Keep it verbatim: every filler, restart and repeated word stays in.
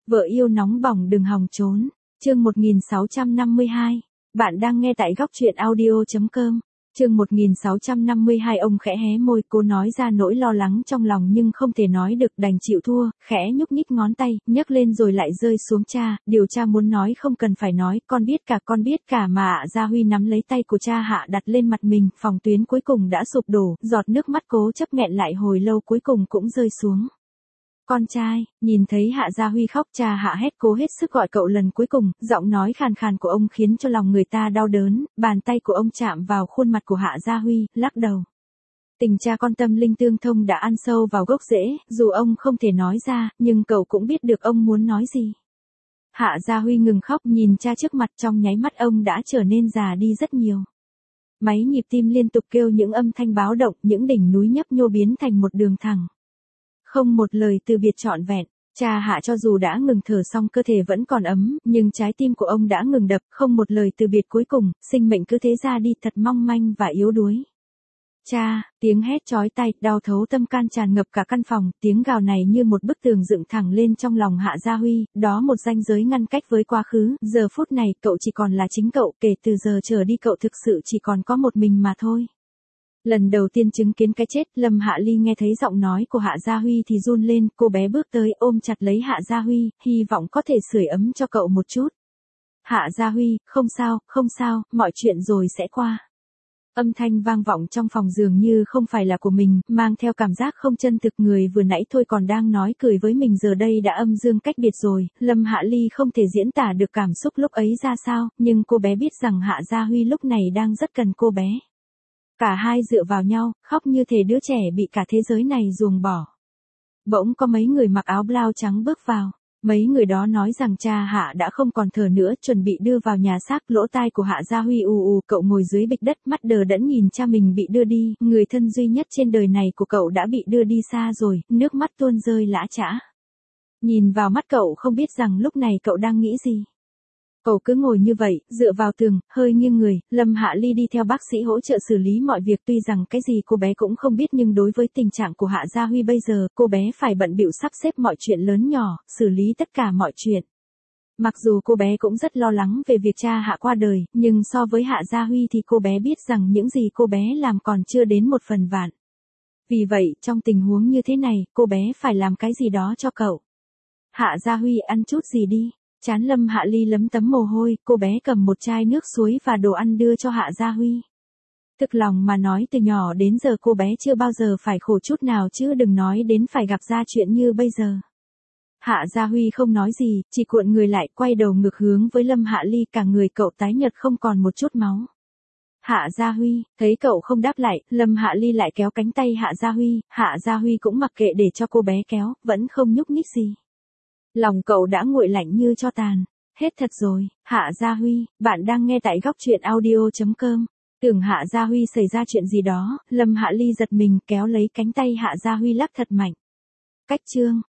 Vợ yêu nóng bỏng đừng hòng trốn. Chương một nghìn sáu trăm năm mươi hai. Bạn đang nghe tại góc truyện audio.com. Chương một nghìn sáu trăm năm mươi hai. Ông khẽ hé môi, cô nói ra nỗi lo lắng trong lòng nhưng không thể nói được, đành chịu thua, khẽ nhúc nhích ngón tay, nhấc lên rồi lại rơi xuống. Cha, điều cha muốn nói không cần phải nói, con biết cả, con biết cả mà. Hạ Gia Huy nắm lấy tay của cha Hạ đặt lên mặt mình, phòng tuyến cuối cùng đã sụp đổ, giọt nước mắt cố chấp nghẹn lại hồi lâu cuối cùng cũng rơi xuống. Con trai, nhìn thấy Hạ Gia Huy khóc, cha Hạ hét cố hết sức gọi cậu lần cuối cùng, giọng nói khàn khàn của ông khiến cho lòng người ta đau đớn, bàn tay của ông chạm vào khuôn mặt của Hạ Gia Huy, lắc đầu. Tình cha con tâm linh tương thông đã ăn sâu vào gốc rễ, dù ông không thể nói ra, nhưng cậu cũng biết được ông muốn nói gì. Hạ Gia Huy ngừng khóc, nhìn cha trước mặt, trong nháy mắt ông đã trở nên già đi rất nhiều. Máy nhịp tim liên tục kêu những âm thanh báo động, những đỉnh núi nhấp nhô biến thành một đường thẳng. Không một lời từ biệt trọn vẹn, cha Hạ cho dù đã ngừng thở song cơ thể vẫn còn ấm, nhưng trái tim của ông đã ngừng đập, không một lời từ biệt cuối cùng, sinh mệnh cứ thế ra đi thật mong manh và yếu đuối. Cha, tiếng hét chói tai, đau thấu tâm can tràn ngập cả căn phòng, tiếng gào này như một bức tường dựng thẳng lên trong lòng Hạ Gia Huy, đó một ranh giới ngăn cách với quá khứ, giờ phút này cậu chỉ còn là chính cậu, kể từ giờ trở đi cậu thực sự chỉ còn có một mình mà thôi. Lần đầu tiên chứng kiến cái chết, Lâm Hạ Ly nghe thấy giọng nói của Hạ Gia Huy thì run lên, cô bé bước tới ôm chặt lấy Hạ Gia Huy, hy vọng có thể sưởi ấm cho cậu một chút. Hạ Gia Huy, không sao, không sao, mọi chuyện rồi sẽ qua. Âm thanh vang vọng trong phòng dường như không phải là của mình, mang theo cảm giác không chân thực, người vừa nãy thôi còn đang nói cười với mình giờ đây đã âm dương cách biệt rồi. Lâm Hạ Ly không thể diễn tả được cảm xúc lúc ấy ra sao, nhưng cô bé biết rằng Hạ Gia Huy lúc này đang rất cần cô bé. Cả hai dựa vào nhau, khóc như thể đứa trẻ bị cả thế giới này ruồng bỏ. Bỗng có mấy người mặc áo blau trắng bước vào. Mấy người đó nói rằng cha Hạ đã không còn thở nữa, chuẩn bị đưa vào nhà xác. Lỗ tai của Hạ Gia Huy ù ù, cậu ngồi dưới bịch đất, mắt đờ đẫn nhìn cha mình bị đưa đi, người thân duy nhất trên đời này của cậu đã bị đưa đi xa rồi, nước mắt tuôn rơi lã chã. Nhìn vào mắt cậu không biết rằng lúc này cậu đang nghĩ gì. Cậu cứ ngồi như vậy, dựa vào tường, hơi nghiêng người, Lâm Hạ Ly đi theo bác sĩ hỗ trợ xử lý mọi việc, tuy rằng cái gì cô bé cũng không biết nhưng đối với tình trạng của Hạ Gia Huy bây giờ, cô bé phải bận bịu sắp xếp mọi chuyện lớn nhỏ, xử lý tất cả mọi chuyện. Mặc dù cô bé cũng rất lo lắng về việc cha Hạ qua đời, nhưng so với Hạ Gia Huy thì cô bé biết rằng những gì cô bé làm còn chưa đến một phần vạn. Vì vậy, trong tình huống như thế này, cô bé phải làm cái gì đó cho cậu. Hạ Gia Huy, ăn chút gì đi. Trán Lâm Hạ Ly lấm tấm mồ hôi, cô bé cầm một chai nước suối và đồ ăn đưa cho Hạ Gia Huy. Thực lòng mà nói, từ nhỏ đến giờ cô bé chưa bao giờ phải khổ chút nào chứ đừng nói đến phải gặp ra chuyện như bây giờ. Hạ Gia Huy không nói gì, chỉ cuộn người lại, quay đầu ngược hướng với Lâm Hạ Ly, cả người cậu tái nhợt không còn một chút máu. Hạ Gia Huy, thấy cậu không đáp lại, Lâm Hạ Ly lại kéo cánh tay Hạ Gia Huy, Hạ Gia Huy cũng mặc kệ để cho cô bé kéo, vẫn không nhúc nhích gì. Lòng cậu đã nguội lạnh như tro tàn. Hết thật rồi. Hạ Gia Huy, bạn đang nghe tại góc truyện audio.com. Tưởng Hạ Gia Huy xảy ra chuyện gì đó, Lâm Hạ Ly giật mình kéo lấy cánh tay Hạ Gia Huy lắc thật mạnh. Cách chương.